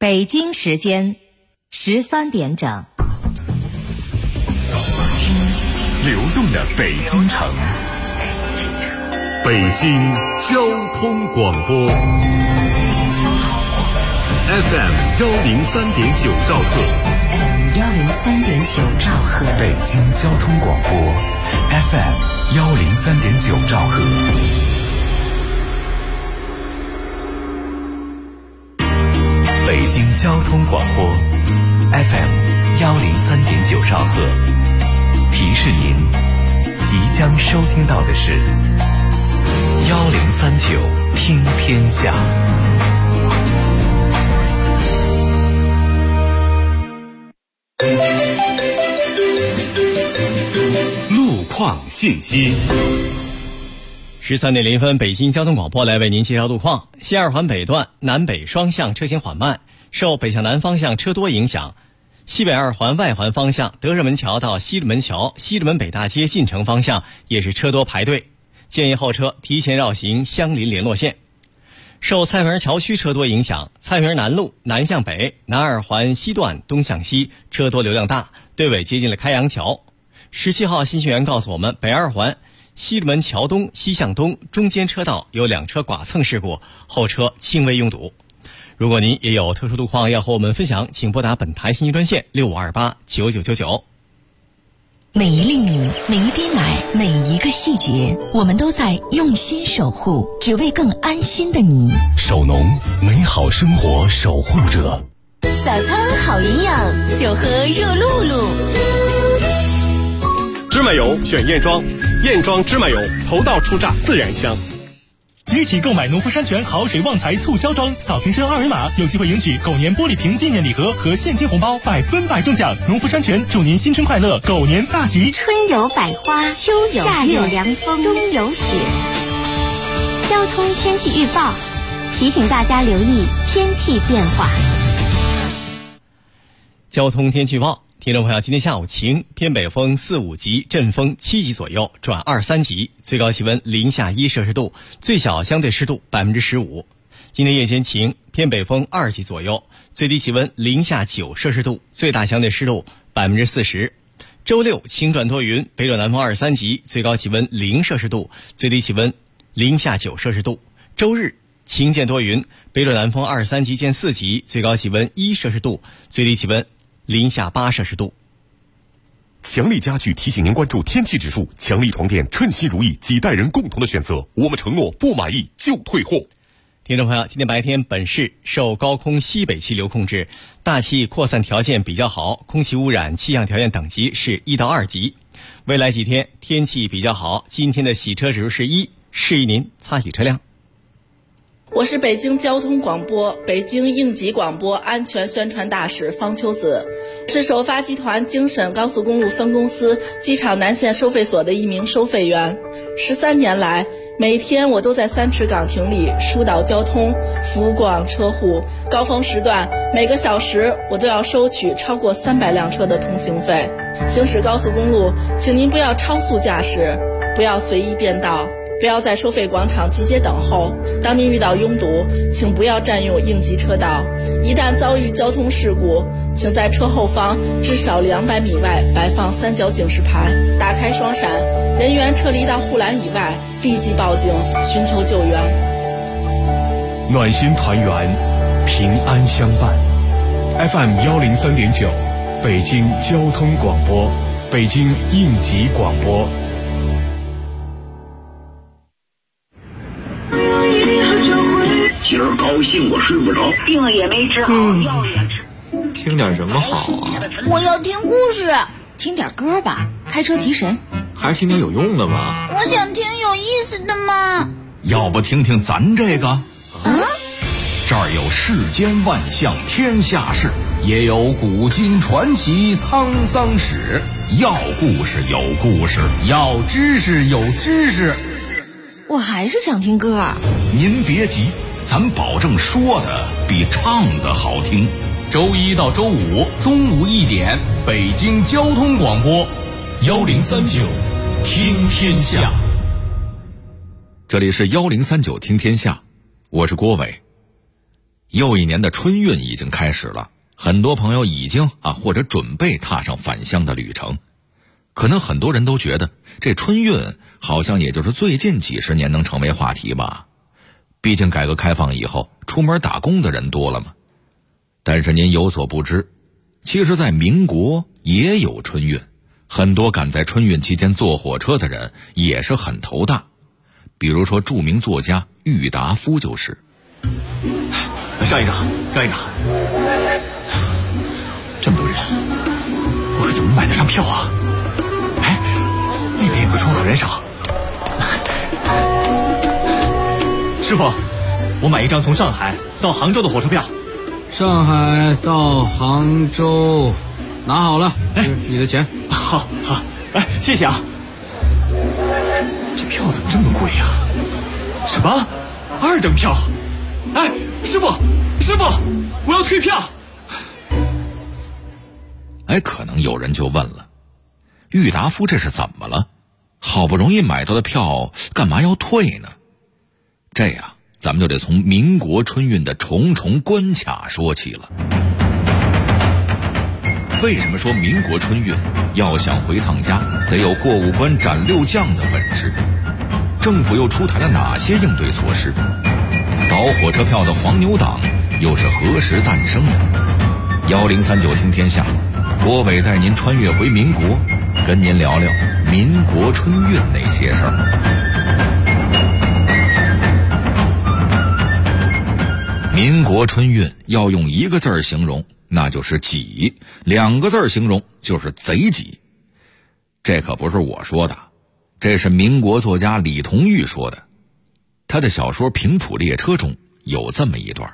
北京时间13点整。 流动的北京城，北京交通广播 FM 103.9兆赫， 103.9兆赫， 北京交通广播 FM 103.9兆赫。北京交通广播 FM 103.9兆赫，提示您即将收听到的是1039听天下。路况信息。 13点0分，北京交通广播来为您介绍路况。西二环北段南北双向车行缓慢，受北向南方向车多影响，西北二环外环方向德胜门桥到西直门桥、西直门北大街进城方向也是车多排队，建议后车提前绕行相邻联络线。受蔡园桥区车多影响，蔡园南路南向北、南二环西段东向西车多流量大，队尾接近了开阳桥。17号信息员告诉我们，北二环西直门桥东西向东中间车道有2车剐蹭事故，后车轻微拥堵。如果您也有特殊路况要和我们分享，请拨打本台信息专线65289999。 每一粒米，每一滴奶，每一个细节，我们都在用心守护，只为更安心的你。 首农，美好生活守护者。 早餐好营养，就喝热露露。 芝麻油选燕庄，燕庄芝麻油头道出榨，自然香。 即起购买农夫山泉好水旺财促销装，扫瓶身2维码有机会赢取狗年玻璃瓶纪念礼盒和现金红包，100%中奖。农夫山泉祝您新春快乐，狗年大吉。 春有百花，秋有夏有凉风，冬有雪。交通天气预报提醒大家留意天气变化。 交通天气预报，听众朋友，今天下午晴，偏北风4、5级，阵风7级左右，转2、3级，最高气温零下1摄氏度，最小相对湿度15%。今天夜间晴，偏北风2级左右，最低气温零下9摄氏度，最大相对湿度40%。周六晴转多云，北转南风2、3级，最高气温0摄氏度，最低气温零下9摄氏度。周日晴见多云，北转南风2、3级见4级，最高气温1摄氏度，最低气温零下8摄氏度。 强力家具提醒您关注天气指数，强力床垫称心如意，几代人共同的选择，我们承诺不满意就退货。 听众朋友，今天白天本市受高空西北气流控制，大气扩散条件比较好，空气污染气象条件等级是1到2级。未来几天天气比较好，今天的洗车指数是1，示意您擦洗车辆。 我是北京交通广播北京应急广播安全宣传大使方秋子，是首发集团京沈高速公路分公司机场南线收费所的一名收费员。13年来，每天我都在3池岗亭里疏导交通，服务过往车户。高峰时段，每个小时我都要收取超过300辆车的通行费。行驶高速公路，请您不要超速驾驶，不要随意变道，不要在收费广场集结等候。当您遇到拥堵，请不要占用应急车道。一旦遭遇交通事故，请在车后方至少200米外摆放3角警示牌，打开双闪，人员撤离到护栏以外，立即报警寻求救援。 暖心团圆，平安相伴。 FM 103.9，北京交通广播，北京应急广播。 今儿高兴我睡不着， 病也没治好，药也吃。 听点什么好啊？ 我要听故事。 听点歌吧，开车提神。 还是听点有用的吧。 我想听有意思的嘛。 要不听听咱这个？这儿有世间万象天下事，也有古今传奇沧桑史。要故事有故事，要知识有知识。 我还是想听歌。 您别急，咱保证说的比唱的好听。周一到周五中午1点，北京交通广播1039听天下。 这里是1039听天下，我是郭伟。 又一年的春运已经开始了，很多朋友已经或者准备踏上返乡的旅程。可能很多人都觉得这春运好像也就是最近几十年能成为话题吧，毕竟改革开放以后出门打工的人多了嘛。但是您有所不知，其实在民国也有春运，很多赶在春运期间坐火车的人也是很头大。比如说著名作家郁达夫就是。 让一让，让一让，这么多人，我可怎么买得上票啊？哎，那边有个窗口人少。师傅，我买一张从上海到杭州的火车票。 上海到杭州，拿好了，你的钱。 好，哎，谢谢啊。这票怎么这么贵呀？什么？2等票？哎，师傅，我要退票。 哎，可能有人就问了，郁达夫这是怎么了？好不容易买到的票，干嘛要退呢？这样，咱们就得从民国春运的重重关卡说起了。为什么说民国春运要想回趟家，得有过五关斩六将的本事？政府又出台了哪些应对措施？倒火车票的黄牛党又是何时诞生的？1039听天下，郭伟带您穿越回民国，跟您聊聊民国春运那些事儿。民国春运要用一个字儿形容，那就是挤；2个字儿形容就是贼挤。这可不是我说的，这是民国作家李同玉说的。他的小说《平埔列车》中有这么一段：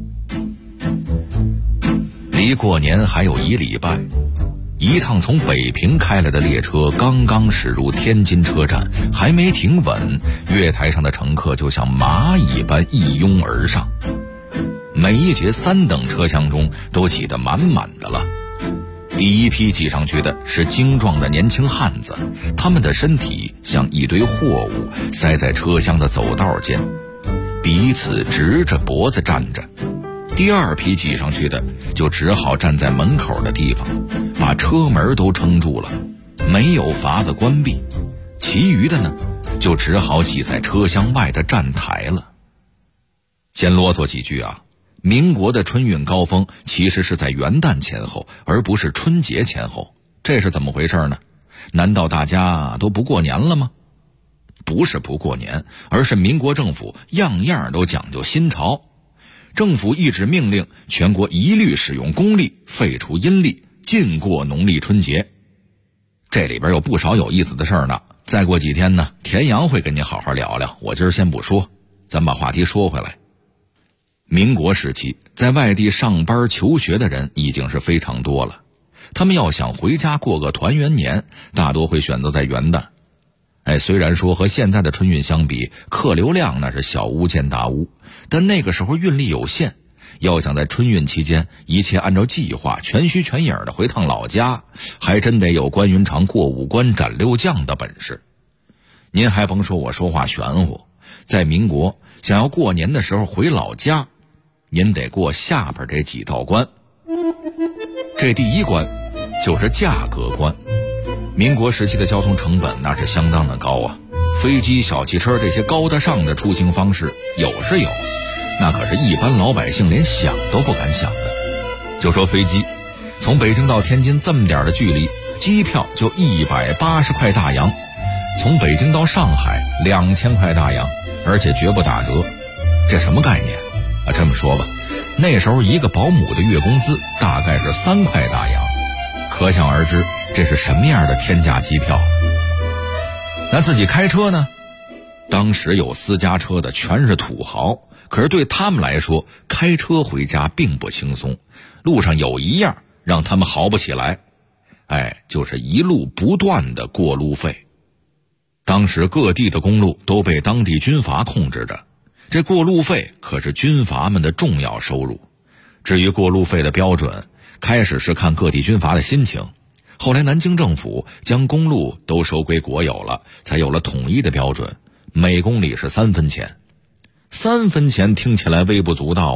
离过年还有1礼拜，一趟从北平开来的列车刚刚驶入天津车站，还没停稳，月台上的乘客就像蚂蚁般一拥而上。每一节3等车厢中都挤得满满的了。第一批挤上去的是精壮的年轻汉子，他们的身体像一堆货物塞在车厢的走道间，彼此直着脖子站着。第2批挤上去的就只好站在门口的地方，把车门都撑住了，没有法子关闭。其余的呢，就只好挤在车厢外的站台了。先啰嗦几句啊，民国的春运高峰其实是在元旦前后，而不是春节前后。这是怎么回事呢？难道大家都不过年了吗？不是不过年，而是民国政府样样都讲究新潮。政府一纸命令，全国一律使用公历，废除阴历，禁过农历春节。这里边有不少有意思的事儿呢。再过几天呢，田阳会跟你好好聊聊，我今儿先不说。咱把话题说回来。民国时期，在外地上班求学的人已经是非常多了，他们要想回家过个团圆年，大多会选择在元旦。虽然说和现在的春运相比，客流量那是小巫见大巫，但那个时候运力有限，要想在春运期间一切按照计划全虚全影的回趟老家，还真得有关云长过5关斩6将的本事。您还甭说我说话玄乎，在民国想要过年的时候回老家，您得过下边这几道关。这第1关就是价格关。民国时期的交通成本那是相当的高啊，飞机、小汽车这些高大上的出行方式有是有，那可是一般老百姓连想都不敢想的。就说飞机，从北京到天津这么点的距离，机票就180块大洋；从北京到上海2000块大洋，而且绝不打折。这什么概念啊？这么说吧，那时候一个保姆的月工资大概是3块大洋，可想而知这是什么样的天价机票。那自己开车呢？当时有私家车的全是土豪，可是对他们来说，开车回家并不轻松。路上有一样让他们豪不起来，就是一路不断的过路费。当时各地的公路都被当地军阀控制着，这过路费可是军阀们的重要收入。至于过路费的标准，开始是看各地军阀的心情，后来南京政府将公路都收归国有了，才有了统一的标准，每公里是3分钱。3分钱听起来微不足道啊，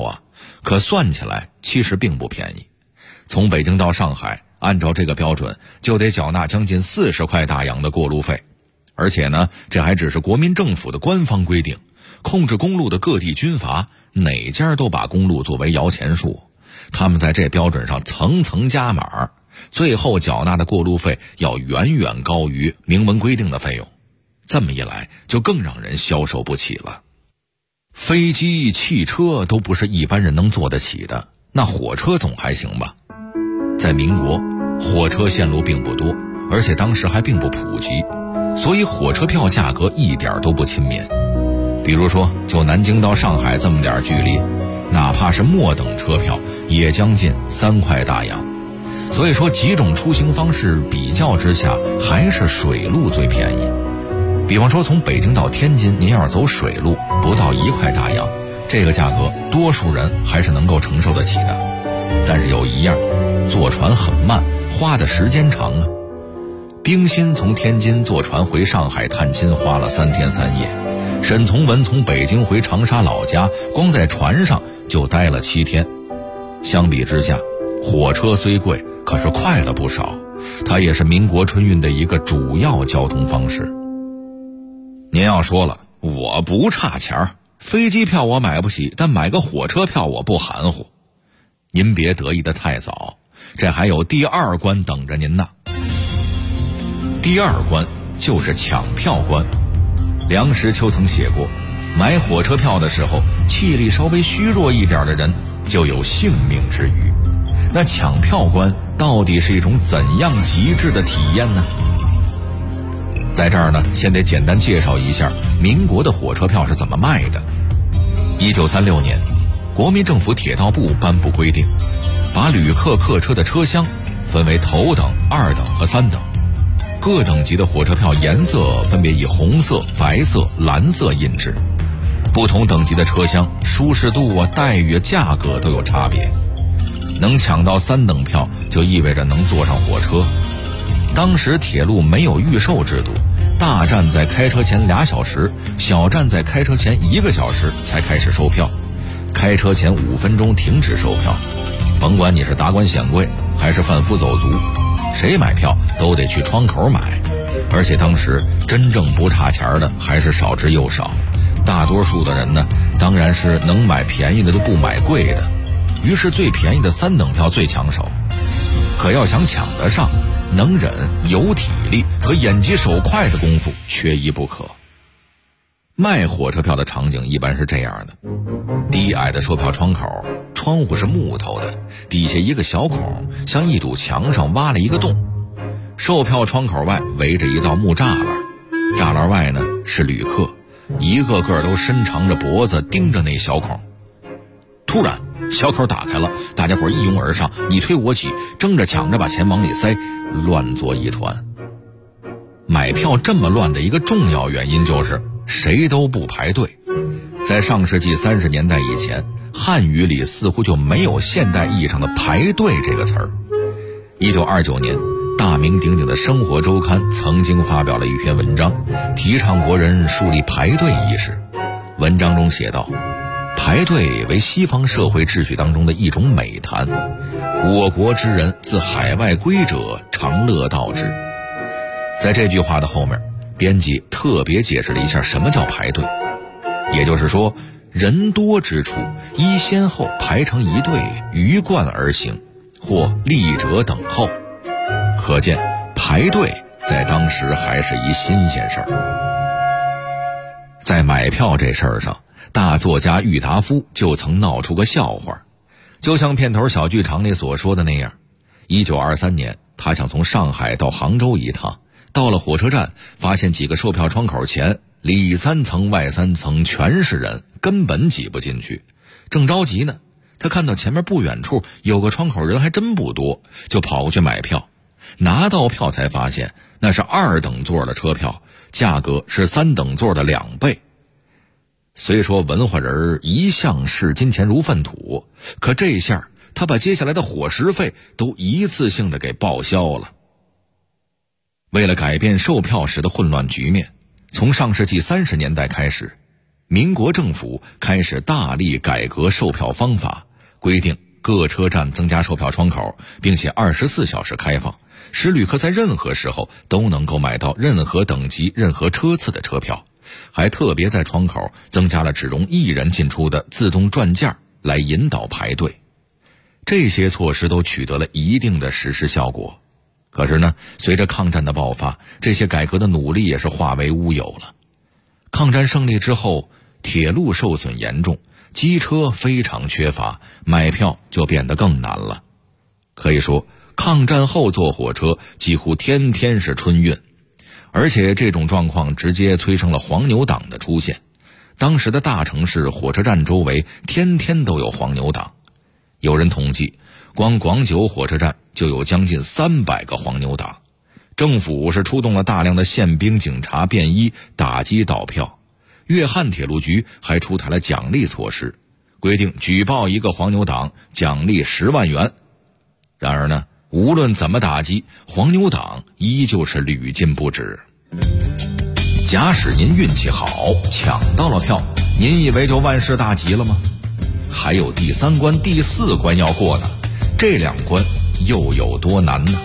可算起来其实并不便宜。从北京到上海，按照这个标准就得缴纳将近40块大洋的过路费。而且呢，这还只是国民政府的官方规定，控制公路的各地军阀哪家都把公路作为摇钱树，他们在这标准上层层加码，最后缴纳的过路费要远远高于明文规定的费用。这么一来就更让人消受不起了。飞机、汽车都不是一般人能坐得起的，那火车总还行吧。在民国，火车线路并不多，而且当时还并不普及，所以火车票价格一点都不亲民。比如说就南京到上海这么点距离，哪怕是末等车票也将近3块大洋。所以说几种出行方式比较之下，还是水路最便宜。比方说从北京到天津，您要是走水路不到1块大洋，这个价格多数人还是能够承受得起的。但是有一样，坐船很慢，花的时间长啊。冰心从天津坐船回上海探亲花了3天3夜，沈从文从北京回长沙老家，光在船上就待了7天。相比之下，火车虽贵，可是快了不少，它也是民国春运的一个主要交通方式。您要说了，我不差钱，飞机票我买不起，但买个火车票我不含糊。您别得意得太早，这还有第2关等着您呢。第2关就是抢票关。梁实秋曾写过，买火车票的时候，气力稍微虚弱一点的人就有性命之虞。那抢票关到底是一种怎样极致的体验呢？在这儿呢，先得简单介绍一下民国的火车票是怎么卖的。1936年，国民政府铁道部颁布规定，把旅客客车的车厢分为头等、2等和3等，各等级的火车票颜色分别以红色、白色、蓝色印制。不同等级的车厢舒适度啊、待遇啊、价格都有差别。能抢到3等票就意味着能坐上火车。当时铁路没有预售制度，大站在开车前2小时，小站在开车前1个小时才开始售票，开车前5分钟停止售票。甭管你是达官显贵还是贩夫走卒，谁买票都得去窗口买。而且当时真正不差钱的还是少之又少，大多数的人呢，当然是能买便宜的就不买贵的，于是最便宜的3等票最抢手。可要想抢得上，能忍、有体力和眼疾手快的功夫缺一不可。卖火车票的场景一般是这样的：低矮的售票窗口，窗户是木头的，底下一个小孔，像一堵墙上挖了一个洞。售票窗口外围着一道木栅栏，栅栏外呢是旅客，一个个都伸长着脖子盯着那小孔。突然小口打开了，大家伙一拥而上，你推我挤，争着抢着把钱往里塞，乱作一团。买票这么乱的一个重要原因就是谁都不排队。在上世纪30年代以前，汉语里似乎就没有现代意义上的排队这个词儿。1929年，大名鼎鼎的生活周刊曾经发表了一篇文章，提倡国人树立排队意识。文章中写道，排队为西方社会秩序当中的一种美谈，我国之人自海外归者常乐道之。在这句话的后面，编辑特别解释了一下什么叫排队，也就是说，人多之处依先后排成一队，鱼贯而行，或立者等候。可见排队在当时还是一新鲜事儿。在买票这事儿上，大作家郁达夫就曾闹出个笑话，就像片头小剧场里所说的那样。1923年，他想从上海到杭州一趟，到了火车站，发现几个售票窗口前里3层外3层全是人，根本挤不进去。正着急呢，他看到前面不远处有个窗口人还真不多，就跑过去买票。拿到票才发现那是2等座的车票，价格是3等座的2倍。虽说文化人一向视金钱如粪土，可这下他把接下来的伙食费都一次性的给报销了。为了改变售票时的混乱局面，从上世纪30年代开始，民国政府开始大力改革售票方法， 规定各车站增加售票窗口，并且24小时开放，使旅客在任何时候都能够买到任何等级、任何车次的车票，还特别在窗口增加了只容1人进出的自动转件来引导排队。这些措施都取得了一定的实施效果。可是呢，随着抗战的爆发，这些改革的努力也是化为乌有了。抗战胜利之后，铁路受损严重，机车非常缺乏，买票就变得更难了。可以说，抗战后坐火车几乎天天是春运，而且这种状况直接催生了黄牛党的出现。当时的大城市火车站周围天天都有黄牛党，有人统计，光广九火车站就有将近300个黄牛党。政府是出动了大量的宪兵警察便衣打击盗票，粤汉铁路局还出台了奖励措施，规定举报一个黄牛党奖励10万元。然而呢，无论怎么打击，黄牛党依旧是屡禁不止。假使您运气好抢到了票，您以为就万事大吉了吗？还有第3关、第4关要过呢，这2关又有多难呢？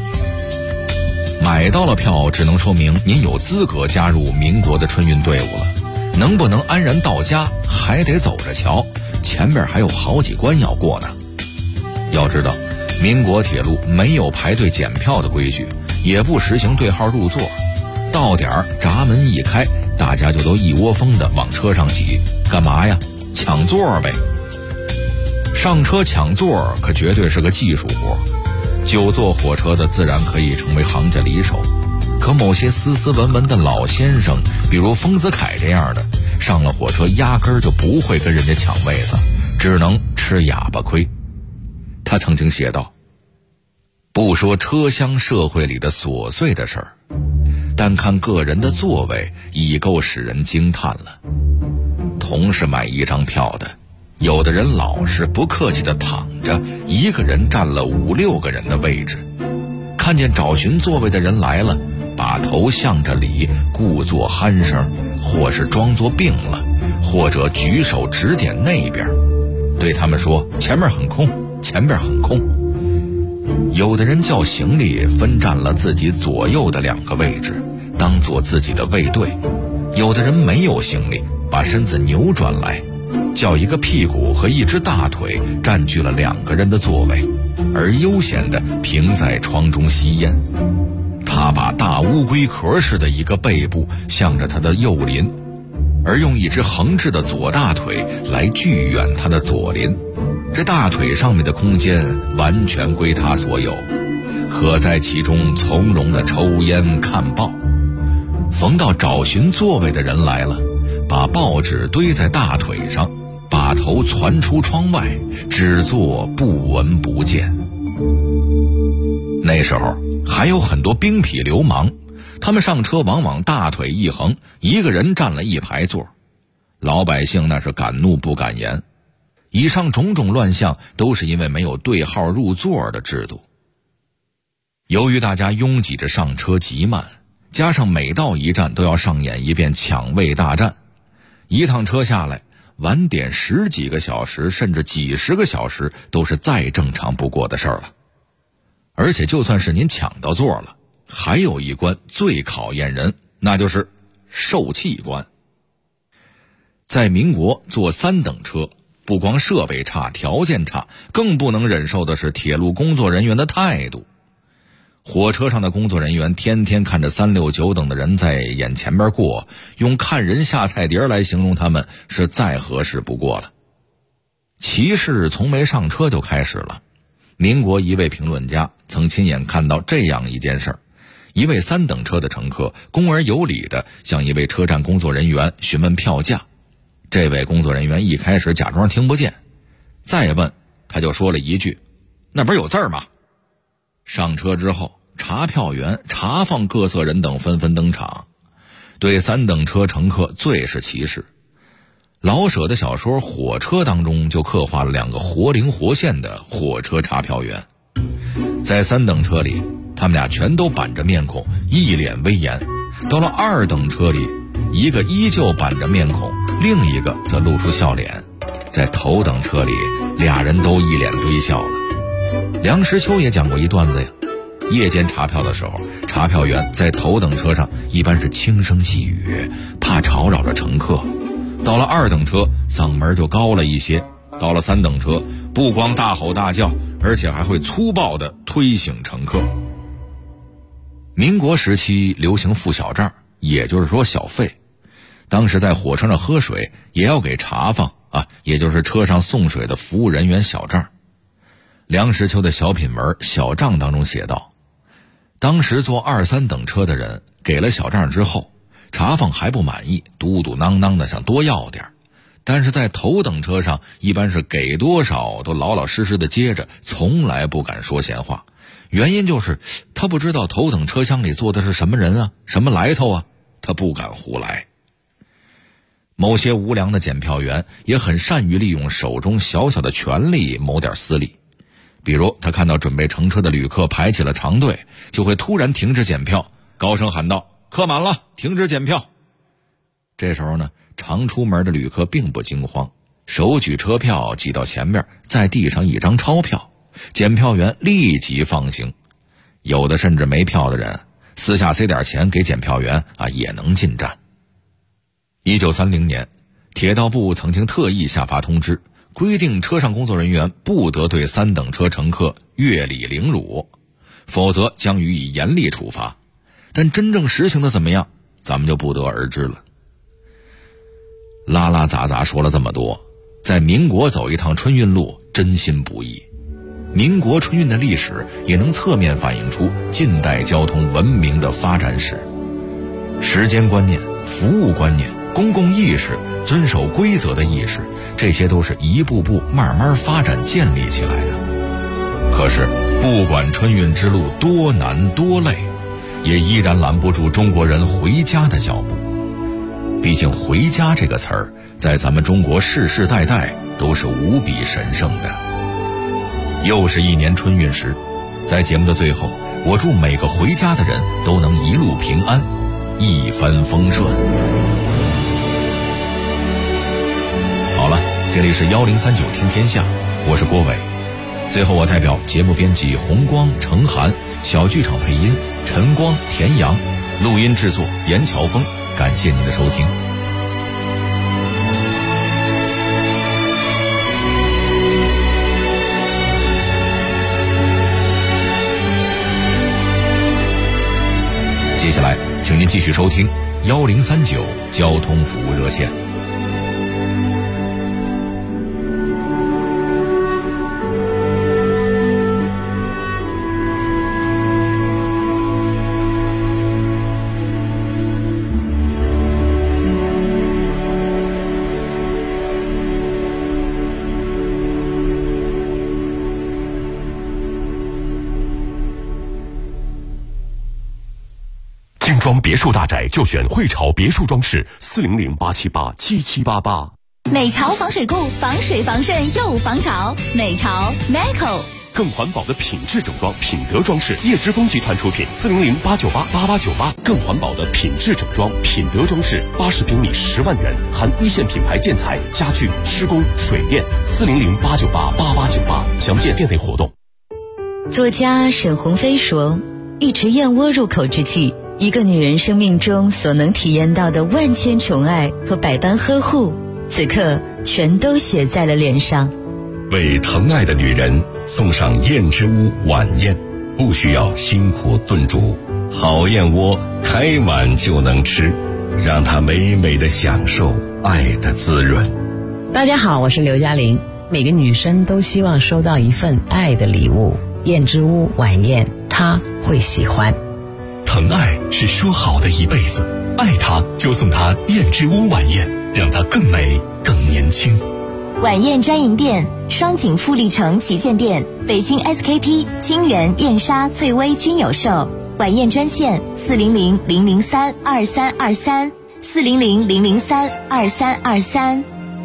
买到了票只能说明您有资格加入民国的春运队伍了，能不能安然到家还得走着瞧，前面还有好几关要过呢。要知道，民国铁路没有排队检票的规矩，也不实行对号入座，到点闸门一开，大家就都一窝蜂的往车上挤，干嘛呀？抢座呗。上车抢座可绝对是个技术活，久坐火车的自然可以成为行家里手，可某些斯斯文文的老先生，比如丰子恺这样的，上了火车压根儿就不会跟人家抢位子，只能吃哑巴亏。他曾经写道，不说车厢社会里的琐碎的事儿，但看个人的座位已够使人惊叹了。同是买一张票的，有的人老实不客气地躺着，一个人占了5、6个人的位置。看见找寻座位的人来了，把头向着里，故作鼾声，或是装作病了，或者举手指点那边，对他们说前面很空，前面很空。有的人叫行李分占了自己左右的2个位置，当做自己的卫队。有的人没有行李，把身子扭转来，叫一个屁股和一只大腿占据了2个人的座位，而悠闲地平在窗中吸烟。他把大乌龟壳似的一个背部向着他的右邻，而用一只横置的左大腿来拒远他的左邻。这大腿上面的空间完全归他所有，可在其中从容地抽烟看报。逢到找寻座位的人来了，把报纸堆在大腿上，把头攒出窗外，只做不闻不见。那时候还有很多兵痞流氓，他们上车往往大腿一横，一个人占了1排座，老百姓那是敢怒不敢言。以上种种乱象都是因为没有对号入座的制度。由于大家拥挤着上车极慢，加上每到一站都要上演一遍抢位大战，一趟车下来晚点10几个小时甚至几10个小时都是再正常不过的事儿了。而且就算是您抢到座了，还有一关最考验人，那就是受气关。在民国坐3等车，不光设备差条件差，更不能忍受的是铁路工作人员的态度。火车上的工作人员天天看着3、6、9等的人在眼前边过，用看人下菜碟来形容他们是再合适不过了。歧视从没上车就开始了。民国一位评论家曾亲眼看到这样一件事儿，一位3等车的乘客恭而有礼地向一位车站工作人员询问票价，这位工作人员一开始假装听不见，再问他就说了一句：“那边有字儿吗？”上车之后，查票员、查放各色人等纷纷登场，对3等车乘客最是歧视。老舍的小说《火车》当中就刻画了2个活灵活现的火车查票员。在3等车里，他们俩全都板着面孔，一脸威严；到了2等车里，一个依旧板着面孔，另一个则露出笑脸。 在头等车里，俩人都一脸堆笑了。梁实秋也讲过一段子呀，夜间查票的时候，查票员在头等车上一般是轻声细语，怕吵扰着乘客。到了2等车，嗓门就高了一些；到了3等车，不光大吼大叫，而且还会粗暴地推醒乘客。民国时期流行付小账，也就是说小费。当时在火车上喝水也要给茶房也就是车上送水的服务人员小账。梁实秋的小品文《小账》当中写道，当时坐2、3等车的人给了小账之后，茶房还不满意，嘟嘟囔囔的想多要点，但是在头等车上一般是给多少都老老实实的接着，从来不敢说闲话。原因就是他不知道头等车厢里坐的是什么人啊，什么来头啊，他不敢胡来。某些无良的检票员也很善于利用手中小小的权力谋点私利。比如他看到准备乘车的旅客排起了长队，就会突然停止检票，高声喊道：客满了，停止检票。这时候呢，常出门的旅客并不惊慌，手举车票挤到前面，再递上一张钞票，检票员立即放行。有的甚至没票的人私下塞点钱给检票员也能进站。1930年，铁道部曾经特意下发通知，规定车上工作人员不得对3等车乘客越礼凌辱，否则将予以严厉处罚。但真正实行的怎么样，咱们就不得而知了。拉拉杂杂说了这么多，在民国走一趟春运路真心不易。民国春运的历史也能侧面反映出近代交通文明的发展史。时间观念、服务观念、公共意识、遵守规则的意识，这些都是一步步慢慢发展建立起来的。可是不管春运之路多难多累，也依然拦不住中国人回家的脚步。毕竟回家这个词儿在咱们中国世世代代都是无比神圣的。又是一年春运时，在节目的最后，我祝每个回家的人都能一路平安，一帆风顺。好了，这里是1039听天下，我是郭伟。最后我代表节目编辑红光、程涵，小剧场配音陈光、田阳，录音制作严乔峰，感谢您的收听。接下来请您继续收听1039交通服务热线。 精装别墅大宅就选汇潮别墅装饰，400-878-7788。 美潮防水固，防水防渗又防潮。美潮 Neco。 更环保的品质整装，品德装饰，叶之峰集团出品，400-898-8898。更环保的品质整装，品德装饰，80平米10万元，含一线品牌建材、家具、施工、水电，400-898-8898。详见店内活动。 作家沈鸿飞说，一池燕窝入口之际，一个女人生命中所能体验到的万千宠爱和百般呵护，此刻全都写在了脸上。 为疼爱的女人送上燕之屋晚宴，不需要辛苦炖煮，好燕窝开碗就能吃，让她美美的享受爱的滋润。 大家好，我是刘嘉玲。每个女生都希望收到一份爱的礼物，燕之屋晚宴她会喜欢。 疼爱是说好的一辈子，爱她就送她燕之屋晚宴，让她更美更年轻。 晚宴专营店：双井富力城旗舰店、北京 SKP、金源、燕莎、翠微均有售。晚宴专线400-003-2323 400-003-2323。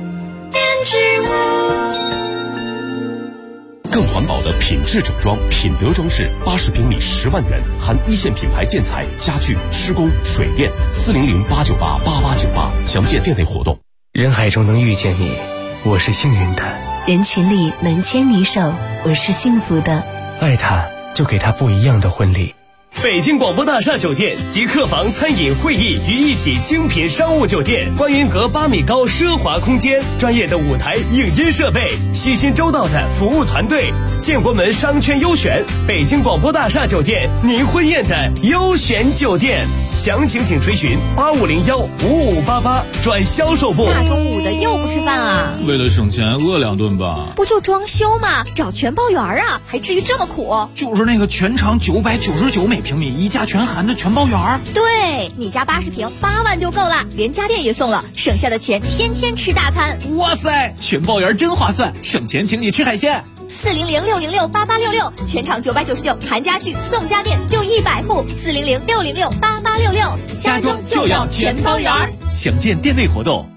更环保的品质整装，品德装饰，80平米10万元，含一线品牌建材、家具、施工、水电，400-898-8898。详见店内活动。 人海中能遇见你， 我是幸运的。 人群里能牵你手，我是幸福的。 爱他，就给他不一样的婚礼。 北京广播大厦酒店集客房、餐饮、会议于一体精品商务酒店，观云阁8米高奢华空间，专业的舞台影音设备，细心周到的服务团队，建国门商圈优选，北京广播大厦酒店，您婚宴的优选酒店。详情请垂询85015588转销售部。 大中午的又不吃饭啊？ 为了省钱，饿2顿吧。 不就装修吗？找全包园啊，还至于这么苦？ 就是那个全长999每平米，一家全含的全包园。 对，你家80平8万就够了，连家电也送了，省下的钱天天吃大餐。 哇塞，全包园真划算，省钱请你吃海鲜。 400-606-8866，全场999，含家具送家电就100户。400-606-8866， 家装就要全包园。详见店内活动。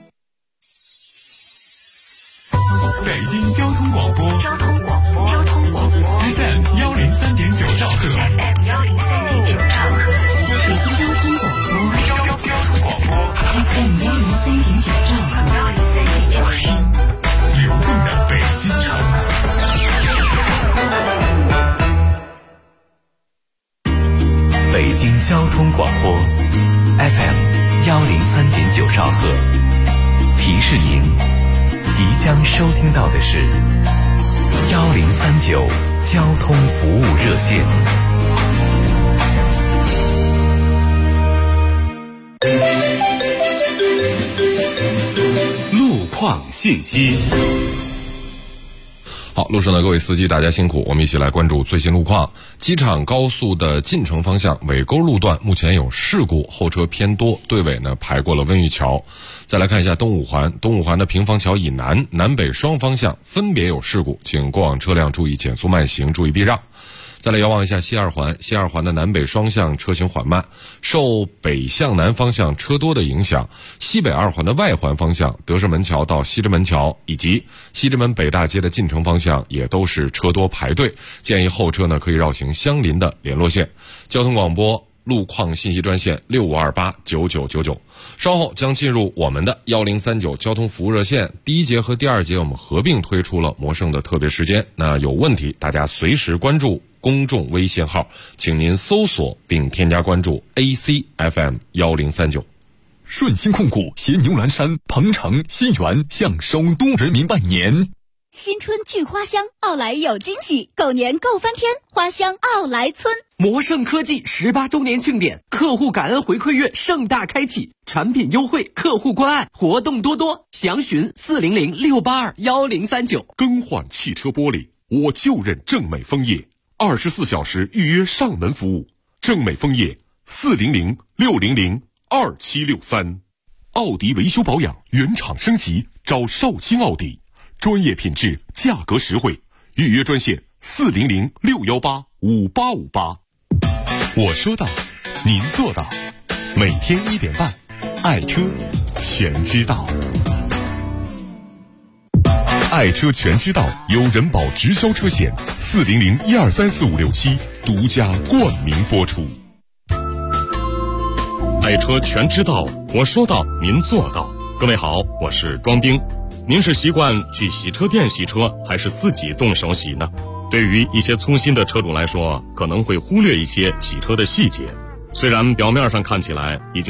北京交通广播，FM 103.9兆赫。 北京交通广播，FM 103.9兆赫。 流动的北京城。 北京交通广播 FM 103.9兆赫，提示您即将收听到的是1039交通服务热线。 路况信息。 好，路上的各位司机大家辛苦，我们一起来关注最新路况。机场高速的进城方向尾沟路段目前有事故，后车偏多，队尾呢排过了温榆桥。再来看一下东五环的平房桥以南、南北双方向分别有事故，请过往车辆注意减速慢行，注意避让。再来遥望一下西二环的南北双向车行缓慢，受北向南方向车多的影响，西北二环的外环方向德胜门桥到西直门桥以及西直门北大街的进城方向也都是车多排队，建议后车呢可以绕行相邻的联络线。交通广播路况信息专线65289999，稍后将进入我们的1039交通服务热线。第一节和第二节我们合并推出了魔圣的特别时间，那有问题大家随时关注公众微信号，请您搜索并添加关注 ACFM1039。 顺鑫控股携牛栏山、鹏城、新源向首都人民拜年。 新春聚花香，奥莱有惊喜，狗年够翻天，花香奥莱村。 魔圣科技18周年庆典，客户感恩回馈月盛大开启，产品优惠，客户关爱，活动多多，详询400-682-1039。 更换汽车玻璃，我就认正美枫叶，24小时预约上门服务。正美枫叶400-600-2763。奥迪维修保养原厂升级，找少卿奥迪，专业品质，价格实惠，预约专线400-618-5858。我说到，您做到。每天1点半，爱车全知道。爱车全知道由人保直销车险400-1234567独家冠名播出。爱车全知道，我说到，您做到。各位好，我是庄兵。您是习惯去洗车店洗车，还是自己动手洗呢？对于一些粗心的车主来说，可能会忽略一些洗车的细节。虽然表面上看起来已经